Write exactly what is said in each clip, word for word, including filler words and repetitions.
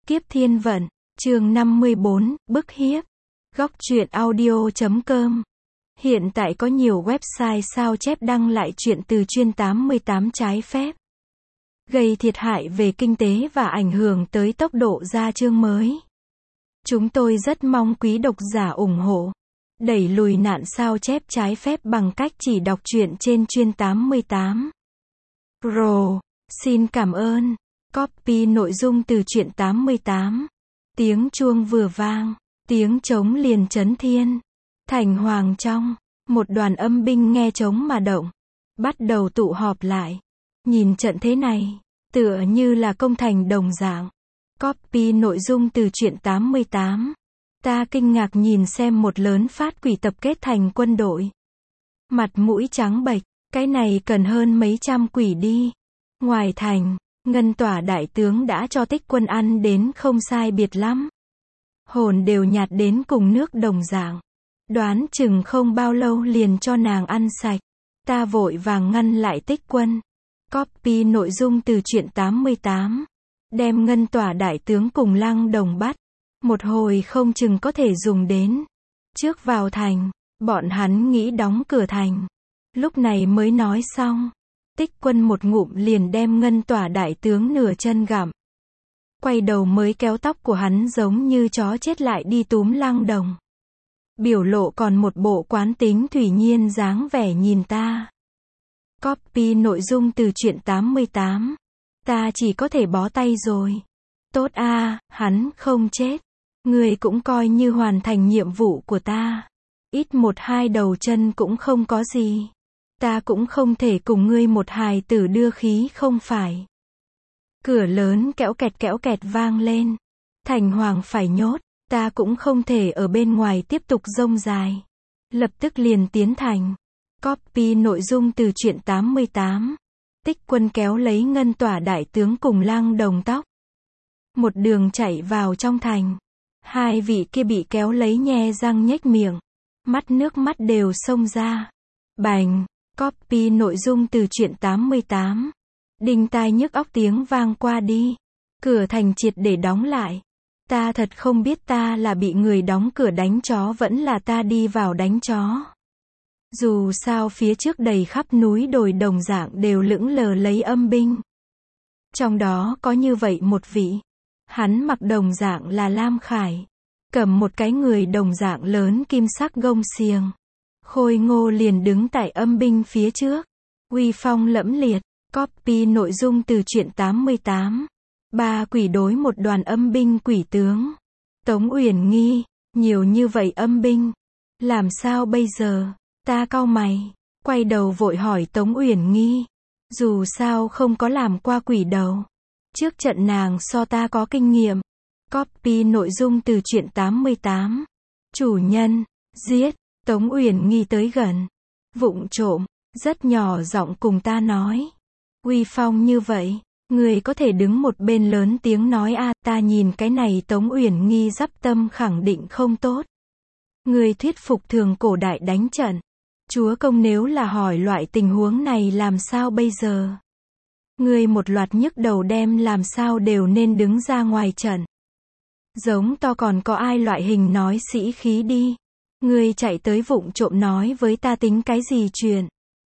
Kiếp thiên vận, chương năm mươi bốn, bức hiếp. Góc truyện audio chấm com. Hiện tại có nhiều website sao chép đăng lại chuyện từ chuyên tám mươi tám trái phép, gây thiệt hại về kinh tế và ảnh hưởng tới tốc độ ra chương mới. Chúng tôi rất mong quý độc giả ủng hộ, đẩy lùi nạn sao chép trái phép bằng cách chỉ đọc truyện trên chuyên tám mươi tám. Pro, xin cảm ơn. Copy nội dung từ truyện tám mươi tám. Tiếng chuông vừa vang, tiếng trống liền chấn thiên. Thành hoàng trong, một đoàn âm binh nghe trống mà động, bắt đầu tụ họp lại. Nhìn trận thế này, tựa như là công thành đồng dạng. Copy nội dung từ truyện tám mươi tám. Ta kinh ngạc nhìn xem một lớn phát quỷ tập kết thành quân đội. Mặt mũi trắng bệch, cái này cần hơn mấy trăm quỷ đi. Ngoài thành, Ngân Tỏa đại tướng đã cho Tích Quân ăn đến không sai biệt lắm. Hồn đều nhạt đến cùng nước đồng dạng. Đoán chừng không bao lâu liền cho nàng ăn sạch. Ta vội vàng ngăn lại Tích Quân. Copy nội dung từ truyện tám mươi tám. Đem Ngân Tỏa đại tướng cùng Lăng Đồng bắt. Một hồi không chừng có thể dùng đến. Trước vào thành, bọn hắn nghĩ đóng cửa thành. Lúc này mới nói xong. Tích Quân một ngụm liền đem Ngân Tỏa đại tướng nửa chân gặm. Quay đầu mới kéo tóc của hắn giống như chó chết lại đi túm Lăng Đồng. Biểu lộ còn một bộ quán tính thủy nhiên dáng vẻ nhìn ta. Copy nội dung từ truyện tám mươi tám. Ta chỉ có thể bó tay rồi. Tốt a, à, hắn không chết. Người cũng coi như hoàn thành nhiệm vụ của ta. Ít một hai đầu chân cũng không có gì. Ta cũng không thể cùng ngươi một hài tử đưa khí không phải. Cửa lớn kẽo kẹt kẽo kẹt vang lên. Thành hoàng phải nhốt, ta cũng không thể ở bên ngoài tiếp tục rông dài. Lập tức liền tiến thành. Copy nội dung từ truyện tám mươi tám. Tích Quân kéo lấy Ngân Tỏa đại tướng cùng Lăng Đồng tóc. Một đường chạy vào trong thành. Hai vị kia bị kéo lấy nhe răng nhếch miệng. Mắt nước mắt đều xông ra. Bành. Copy nội dung từ truyện tám mươi tám. Đinh tai nhức óc tiếng vang qua đi. Cửa thành triệt để đóng lại. Ta thật không biết ta là bị người đóng cửa đánh chó vẫn là ta đi vào đánh chó. Dù sao phía trước đầy khắp núi đồi đồng dạng đều lững lờ lấy âm binh. Trong đó có như vậy một vị. Hắn mặc đồng dạng là lam khải. Cầm một cái người đồng dạng lớn kim sắc gông xiềng. Khôi ngô liền đứng tại âm binh phía trước. Uy phong lẫm liệt. Copy nội dung từ truyện tám mươi tám. Ba quỷ đối một đoàn âm binh quỷ tướng. Tống Uyển Nghi, nhiều như vậy âm binh. Làm sao bây giờ? Ta cau mày. Quay đầu vội hỏi Tống Uyển Nghi. Dù sao không có làm qua quỷ đầu. Trước trận nàng so ta có kinh nghiệm. Copy nội dung từ truyện tám mươi tám. Chủ nhân, giết. Tống Uyển Nghi tới gần. Vụng trộm, rất nhỏ giọng cùng ta nói. Uy phong như vậy, người có thể đứng một bên lớn tiếng nói a, ta nhìn cái này Tống Uyển Nghi dắp tâm khẳng định không tốt. Người thuyết phục thường cổ đại đánh trận. Chúa công nếu là hỏi loại tình huống này làm sao bây giờ? Người một loạt nhức đầu đem làm sao đều nên đứng ra ngoài trận. Giống to còn có ai loại hình nói sĩ khí đi. Người chạy tới vụng trộm nói với ta tính cái gì chuyện.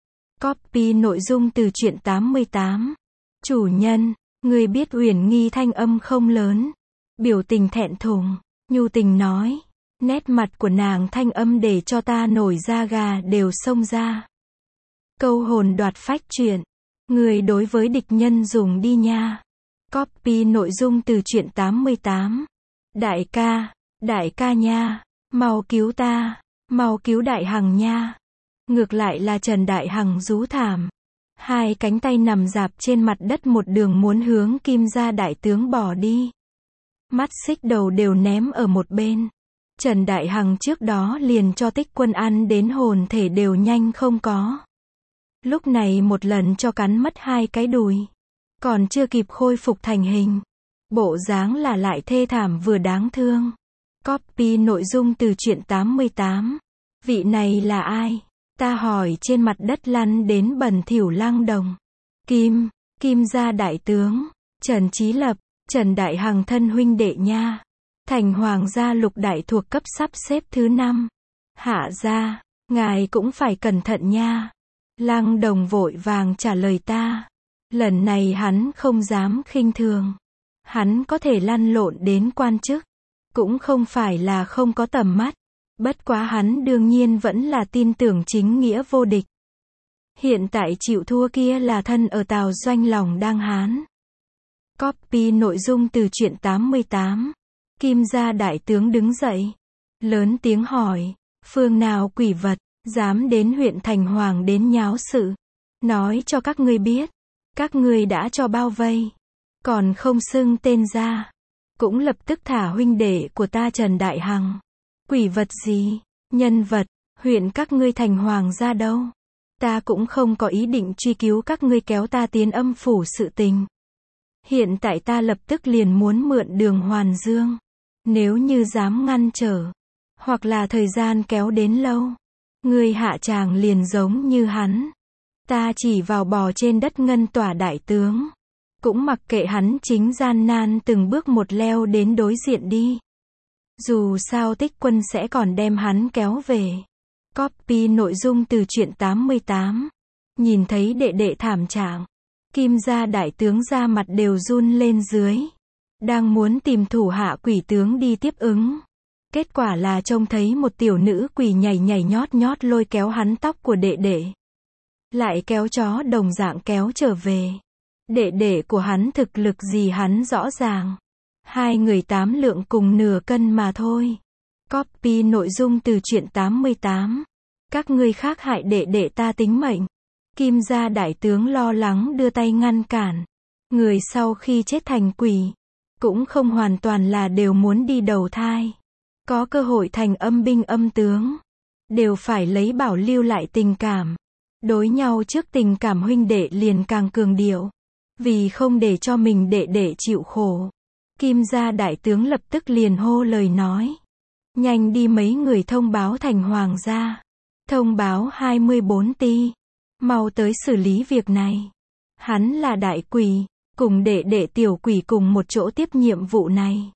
Copy nội dung từ truyện tám mươi tám. Chủ nhân, người biết Uyển Nghi thanh âm không lớn. Biểu tình thẹn thùng, nhu tình nói. Nét mặt của nàng thanh âm để cho ta nổi da gà đều xông ra. Câu hồn đoạt phách chuyện. Người đối với địch nhân dùng đi nha. Copy nội dung từ truyện tám mươi tám. Đại ca, đại ca nha. Mau cứu ta, mau cứu Đại Hằng nha. Ngược lại là Trần Đại Hằng rú thảm. Hai cánh tay nằm rạp trên mặt đất một đường muốn hướng Kim gia đại tướng bỏ đi. Mắt xích đầu đều ném ở một bên. Trần Đại Hằng trước đó liền cho Tích Quân ăn đến hồn thể đều nhanh không có. Lúc này một lần cho cắn mất hai cái đùi. Còn chưa kịp khôi phục thành hình. Bộ dáng là lại thê thảm vừa đáng thương. Copy nội dung từ truyện tám mươi tám. Vị này là ai? Ta hỏi trên mặt đất lăn đến bẩn thỉu Lăng Đồng. Kim, Kim gia đại tướng. Trần Chí Lập. Trần Đại Hằng thân huynh đệ nha. Thành hoàng gia Lục đại thuộc cấp sắp xếp thứ năm. Hạ gia, ngài cũng phải cẩn thận nha. Lăng Đồng vội vàng trả lời ta. Lần này hắn không dám khinh thường. Hắn có thể lăn lộn đến quan chức, cũng không phải là không có tầm mắt. Bất quá hắn đương nhiên vẫn là tin tưởng chính nghĩa vô địch. Hiện tại chịu thua kia là thân ở Tào Doanh lòng đang hán. Copy nội dung từ truyện tám mươi tám. Kim gia đại tướng đứng dậy, lớn tiếng hỏi, phương nào quỷ vật, dám đến huyện Thành Hoàng đến nháo sự. Nói cho các ngươi biết, các ngươi đã cho bao vây, còn không xưng tên ra. Cũng lập tức thả huynh đệ của ta Trần Đại Hằng. Quỷ vật gì, nhân vật, huyện các ngươi Thành Hoàng ra đâu. Ta cũng không có ý định truy cứu các ngươi kéo ta tiến âm phủ sự tình. Hiện tại ta lập tức liền muốn mượn đường Hoàn Dương. Nếu như dám ngăn trở, hoặc là thời gian kéo đến lâu, ngươi hạ tràng liền giống như hắn. Ta chỉ vào bò trên đất ngân tỏa đại tướng. Cũng mặc kệ hắn chính gian nan từng bước một leo đến đối diện đi. Dù sao Tích Quân sẽ còn đem hắn kéo về. Copy nội dung từ truyện tám mươi tám. Nhìn thấy đệ đệ thảm trạng, Kim gia đại tướng ra mặt đều run lên dưới. Đang muốn tìm thủ hạ quỷ tướng đi tiếp ứng. Kết quả là trông thấy một tiểu nữ quỷ nhảy nhảy nhót nhót lôi kéo hắn tóc của đệ đệ. Lại kéo chó đồng dạng kéo trở về. Đệ đệ của hắn thực lực gì hắn rõ ràng. Hai người tám lượng cùng nửa cân mà thôi. Copy nội dung từ truyện tám mươi tám. Các ngươi khác hại đệ đệ ta tính mệnh. Kim gia đại tướng lo lắng đưa tay ngăn cản. Người sau khi chết thành quỷ, cũng không hoàn toàn là đều muốn đi đầu thai. Có cơ hội thành âm binh âm tướng, đều phải lấy bảo lưu lại tình cảm. Đối nhau trước tình cảm huynh đệ liền càng cường điệu. Vì không để cho mình đệ đệ chịu khổ. Kim gia đại tướng lập tức liền hô lời nói. Nhanh đi mấy người thông báo Thành Hoàng gia. Thông báo hai mươi bốn ty. Mau tới xử lý việc này. Hắn là đại quỷ, cùng đệ đệ tiểu quỷ cùng một chỗ tiếp nhiệm vụ này.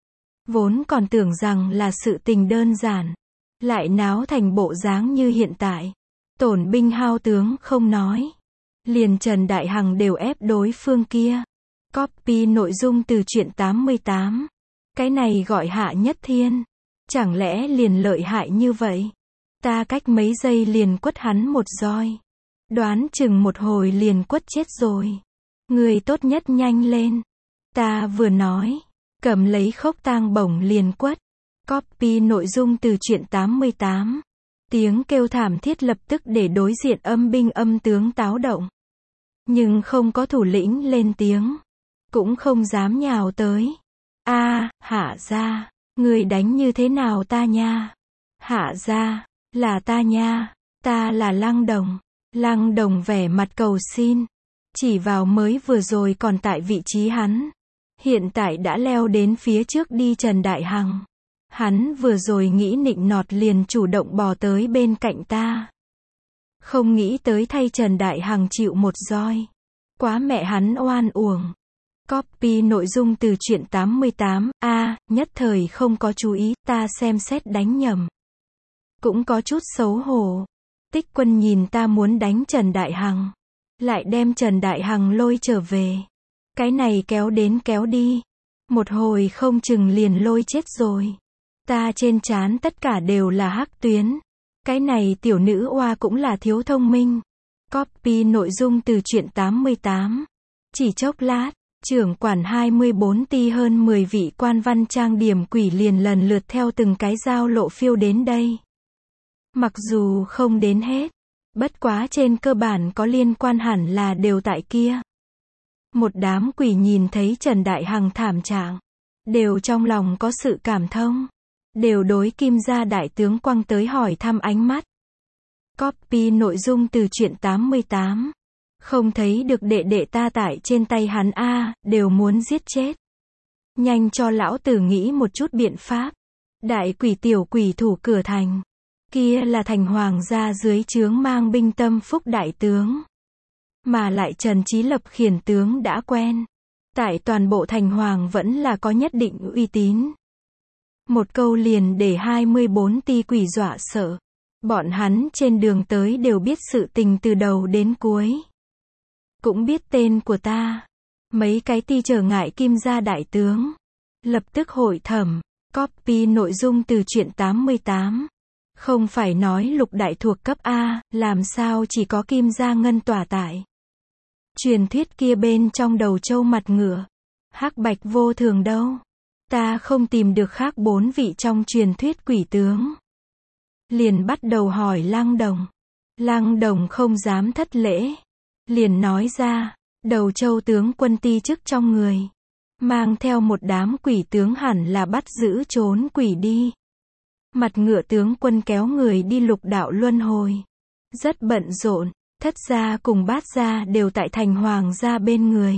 Vốn còn tưởng rằng là sự tình đơn giản. Lại náo thành bộ dáng như hiện tại. Tổn binh hao tướng không nói. Liền Trần Đại Hằng đều ép đối phương kia. Copy nội dung từ truyện tám mươi tám. Cái này gọi Hạ Nhất Thiên. Chẳng lẽ liền lợi hại như vậy? Ta cách mấy giây liền quất hắn một roi. Đoán chừng một hồi liền quất chết rồi. Người tốt nhất nhanh lên. Ta vừa nói, cầm lấy khốc tang bổng liền quất. Copy nội dung từ truyện tám mươi tám. Tiếng kêu thảm thiết lập tức để đối diện âm binh âm tướng táo động. Nhưng không có thủ lĩnh lên tiếng. Cũng không dám nhào tới. A, Hạ gia, người đánh như thế nào ta nha? Hạ gia, là ta nha. Ta là Lăng Đồng. Lăng Đồng vẻ mặt cầu xin. Chỉ vào mới vừa rồi còn tại vị trí hắn. Hiện tại đã leo đến phía trước đi Trần Đại Hằng. Hắn vừa rồi nghĩ nịnh nọt liền chủ động bò tới bên cạnh ta. Không nghĩ tới thay Trần Đại Hằng chịu một roi. Quá mẹ hắn oan uổng. Copy nội dung từ truyện tám mươi tám. A, à, nhất thời không có chú ý, ta xem xét đánh nhầm. Cũng có chút xấu hổ. Tích Quân nhìn ta muốn đánh Trần Đại Hằng. Lại đem Trần Đại Hằng lôi trở về. Cái này kéo đến kéo đi. Một hồi không chừng liền lôi chết rồi. Ta trên trán tất cả đều là hắc tuyến. Cái này tiểu nữ oa cũng là thiếu thông minh. Copy nội dung từ truyện tám mươi tám. Chỉ chốc lát, trưởng quản hai mươi bốn ty hơn mười vị quan văn trang điểm quỷ liền lần lượt theo từng cái giao lộ phiêu đến đây. Mặc dù không đến hết, bất quá trên cơ bản có liên quan hẳn là đều tại kia. Một đám quỷ nhìn thấy Trần Đại Hằng thảm trạng, đều trong lòng có sự cảm thông, đều đối Kim gia đại tướng quăng tới hỏi thăm ánh mắt. Copy nội dung từ truyện tám mươi tám. Không thấy được đệ đệ ta tại trên tay hắn a, à, đều muốn giết chết. Nhanh cho lão tử nghĩ một chút biện pháp. Đại quỷ tiểu quỷ thủ cửa thành. Kia là Thành Hoàng gia dưới trướng mang binh tâm phúc đại tướng. Mà lại Trần Chí Lập khiển tướng đã quen. Tại toàn bộ thành hoàng vẫn là có nhất định uy tín. Một câu liền để hai mươi bốn ti quỷ dọa sợ. Bọn hắn trên đường tới đều biết sự tình từ đầu đến cuối. Cũng biết tên của ta. Mấy cái ti trở ngại Kim gia đại tướng. Lập tức hội thẩm. Copy nội dung từ truyện tám mươi tám. Không phải nói lục đại thuộc cấp A, làm sao chỉ có Kim gia ngân tỏa tại. Truyền thuyết kia bên trong đầu trâu mặt ngựa. Hắc bạch vô thường đâu. Ta không tìm được khác bốn vị trong truyền thuyết quỷ tướng. Liền bắt đầu hỏi Lăng Đồng. Lăng Đồng không dám thất lễ. Liền nói ra, đầu châu tướng quân ti chức trong người. Mang theo một đám quỷ tướng hẳn là bắt giữ trốn quỷ đi. Mặt ngựa tướng quân kéo người đi lục đạo luân hồi. Rất bận rộn, thất gia cùng bát gia đều tại thành hoàng gia bên người.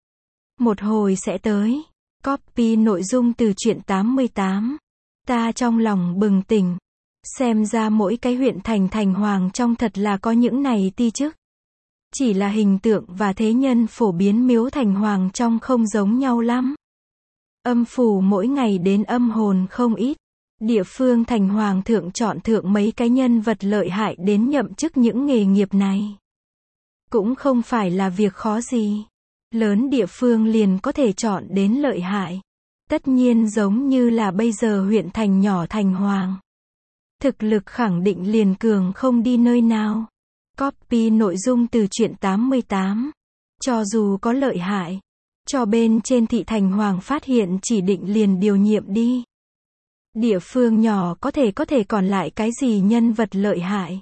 Một hồi sẽ tới. Copy nội dung từ truyện tám mươi tám. Ta trong lòng bừng tỉnh. Xem ra mỗi cái huyện thành thành hoàng trong thật là có những này ti chức. Chỉ là hình tượng và thế nhân phổ biến miếu thành hoàng trong không giống nhau lắm. Âm phủ mỗi ngày đến âm hồn không ít. Địa phương thành hoàng thượng chọn thượng mấy cái nhân vật lợi hại đến nhậm chức những nghề nghiệp này. Cũng không phải là việc khó gì. Lớn địa phương liền có thể chọn đến lợi hại. Tất nhiên giống như là bây giờ huyện thành nhỏ thành hoàng. Thực lực khẳng định liền cường không đi nơi nào. Copy nội dung từ truyện tám mươi tám. Cho dù có lợi hại, cho bên trên thị thành hoàng phát hiện chỉ định liền điều nhiệm đi. Địa phương nhỏ có thể có thể còn lại cái gì nhân vật lợi hại.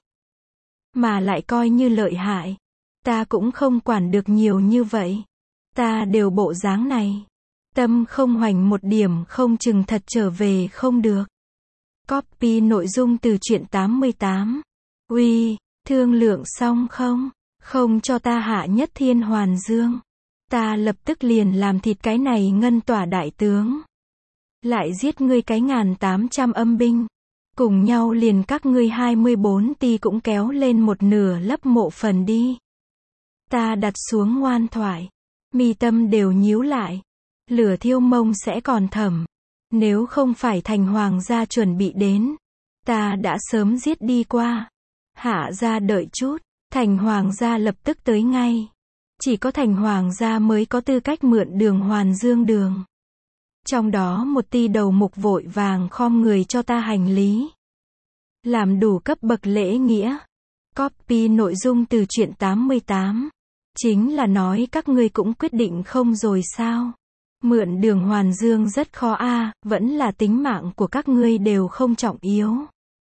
Mà lại coi như lợi hại. Ta cũng không quản được nhiều như vậy. Ta đều bộ dáng này. Tâm không hoành một điểm không chừng thật trở về không được. Copy nội dung từ truyện tám mươi tám. Uy, thương lượng xong không? Không cho ta hạ nhất thiên hoàn dương. Ta lập tức liền làm thịt cái này ngân tỏa đại tướng. Lại giết ngươi cái ngàn tám trăm âm binh. Cùng nhau liền các ngươi hai mươi bốn ti cũng kéo lên một nửa lấp mộ phần đi. Ta đặt xuống ngoan thoại. Mi tâm đều nhíu lại. Lửa thiêu mông sẽ còn thầm. Nếu không phải thành hoàng gia chuẩn bị đến. Ta đã sớm giết đi qua. Hạ gia đợi chút. Thành hoàng gia lập tức tới ngay. Chỉ có thành hoàng gia mới có tư cách mượn đường hoàn dương đường. Trong đó một ti đầu mục vội vàng khom người cho ta hành lý. Làm đủ cấp bậc lễ nghĩa. Copy nội dung từ truyện tám mươi tám. Chính là nói các ngươi cũng quyết định không rồi sao? Mượn đường hoàn dương rất khó a, à, vẫn là tính mạng của các ngươi đều không trọng yếu.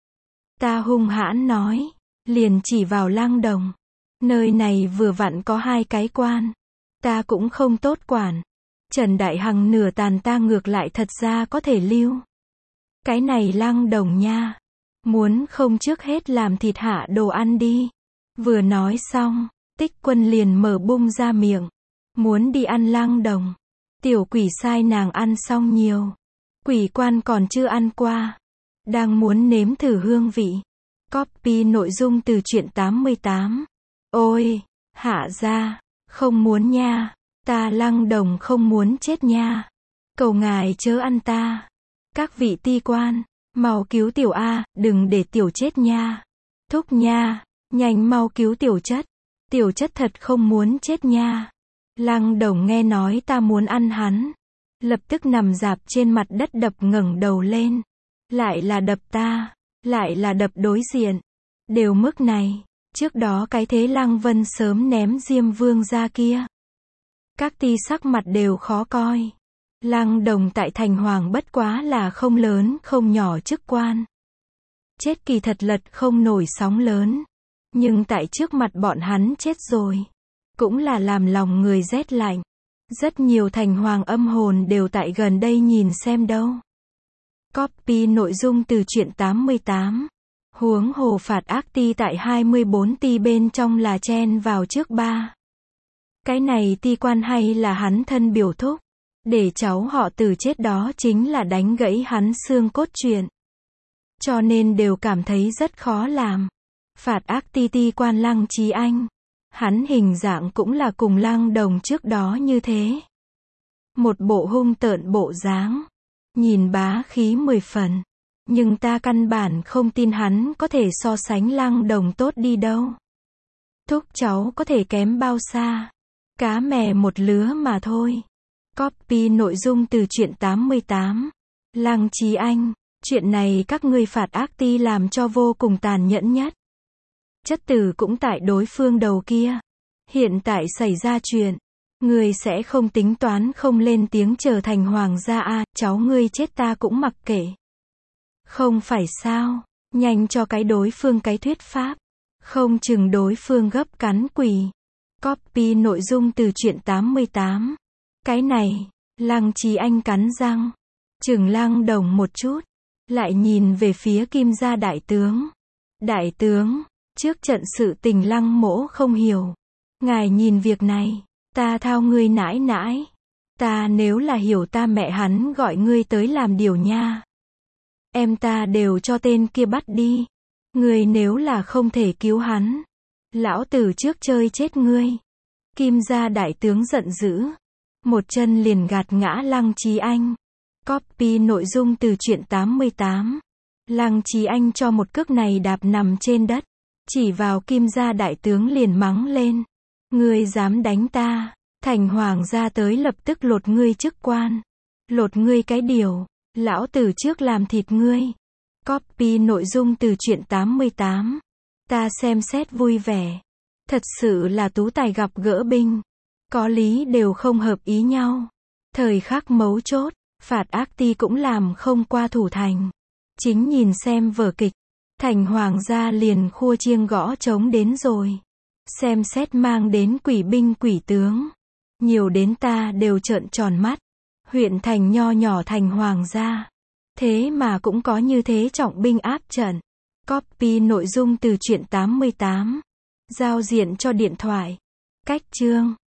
Ta hung hãn nói, liền chỉ vào Lăng Đồng. Nơi này vừa vặn có hai cái quan. Ta cũng không tốt quản. Trần Đại Hằng nửa tàn ta ngược lại thật ra có thể lưu. Cái này Lăng Đồng nha. Muốn không trước hết làm thịt hạ đồ ăn đi. Vừa nói xong, Tích Quân liền mở bung ra miệng. Muốn đi ăn Lăng Đồng. Tiểu quỷ sai nàng ăn xong nhiều. Quỷ quan còn chưa ăn qua. Đang muốn nếm thử hương vị. Copy nội dung từ truyện tám mươi tám. Ôi, hạ gia, không muốn nha. Ta Lăng Đồng không muốn chết nha. Cầu ngài chớ ăn ta. Các vị ti quan, mau cứu tiểu A, đừng để tiểu chết nha. Thúc nha, nhanh mau cứu tiểu chất. Tiểu chất thật không muốn chết nha. Lăng Đồng nghe nói ta muốn ăn hắn. Lập tức nằm rạp trên mặt đất đập ngẩng đầu lên. Lại là đập ta. Lại là đập đối diện. Đều mức này. Trước đó cái thế Lăng Vân sớm ném Diêm Vương ra kia. Các ti sắc mặt đều khó coi. Lăng Đồng tại thành hoàng bất quá là không lớn không nhỏ chức quan. Chết kỳ thật lật không nổi sóng lớn. Nhưng tại trước mặt bọn hắn chết rồi. Cũng là làm lòng người rét lạnh. Rất nhiều thành hoàng âm hồn đều tại gần đây nhìn xem đâu. Copy nội dung từ truyện tám mươi tám. Huống hồ phạt ác ti tại hai mươi bốn ti bên trong là chen vào trước ba. Cái này ti quan hay là hắn thân biểu thúc. Để cháu họ từ chết đó chính là đánh gãy hắn xương cốt truyện. Cho nên đều cảm thấy rất khó làm. Phạt ác ti ti quan Lăng Chí Anh. Hắn hình dạng cũng là cùng Lăng Đồng trước đó như thế. Một bộ hung tợn bộ dáng. Nhìn bá khí mười phần. Nhưng ta căn bản không tin hắn có thể so sánh Lăng Đồng tốt đi đâu. Thúc cháu có thể kém bao xa. Cá mè một lứa mà thôi. Copy nội dung từ truyện tám mươi tám. Lăng Trí Anh. Chuyện này các ngươi phạt ác ti làm cho vô cùng tàn nhẫn nhất. Chất tử cũng tại đối phương đầu kia. Hiện tại xảy ra chuyện. Ngươi sẽ không tính toán không lên tiếng trở thành hoàng gia à, cháu ngươi chết ta cũng mặc kệ. Không phải sao, nhanh cho cái đối phương cái thuyết pháp. Không chừng đối phương gấp cắn quỳ. Copy nội dung từ truyện tám mươi tám. Cái này, Lăng Trí Anh cắn răng. Chừng Lăng Đồng một chút. Lại nhìn về phía Kim gia đại tướng. Đại tướng, trước trận sự tình Lăng mỗ không hiểu. Ngài nhìn việc này, ta thao ngươi nãi nãi. Ta nếu là hiểu ta mẹ hắn gọi ngươi tới làm điều nha. Em ta đều cho tên kia bắt đi. Ngươi nếu là không thể cứu hắn. Lão tử trước chơi chết ngươi. Kim gia đại tướng giận dữ. Một chân liền gạt ngã Lăng Trí Anh. Copy nội dung từ truyện tám mươi tám. Lăng Trí Anh cho một cước này đạp nằm trên đất. Chỉ vào Kim gia đại tướng liền mắng lên. Ngươi dám đánh ta. Thành hoàng gia tới lập tức lột ngươi chức quan. Lột ngươi cái điều. Lão tử trước làm thịt ngươi. Copy nội dung từ truyện tám mươi tám. Ta xem xét vui vẻ. Thật sự là tú tài gặp gỡ binh. Có lý đều không hợp ý nhau. Thời khắc mấu chốt, phạt ác ti cũng làm không qua thủ thành. Chính nhìn xem vở kịch. Thành hoàng gia liền khua chiêng gõ trống đến rồi. Xem xét mang đến quỷ binh quỷ tướng. Nhiều đến ta đều trợn tròn mắt. Huyện thành nho nhỏ thành hoàng gia. Thế mà cũng có như thế trọng binh áp trận. Copy nội dung từ truyện tám mươi tám. Giao diện cho điện thoại. Cách chương.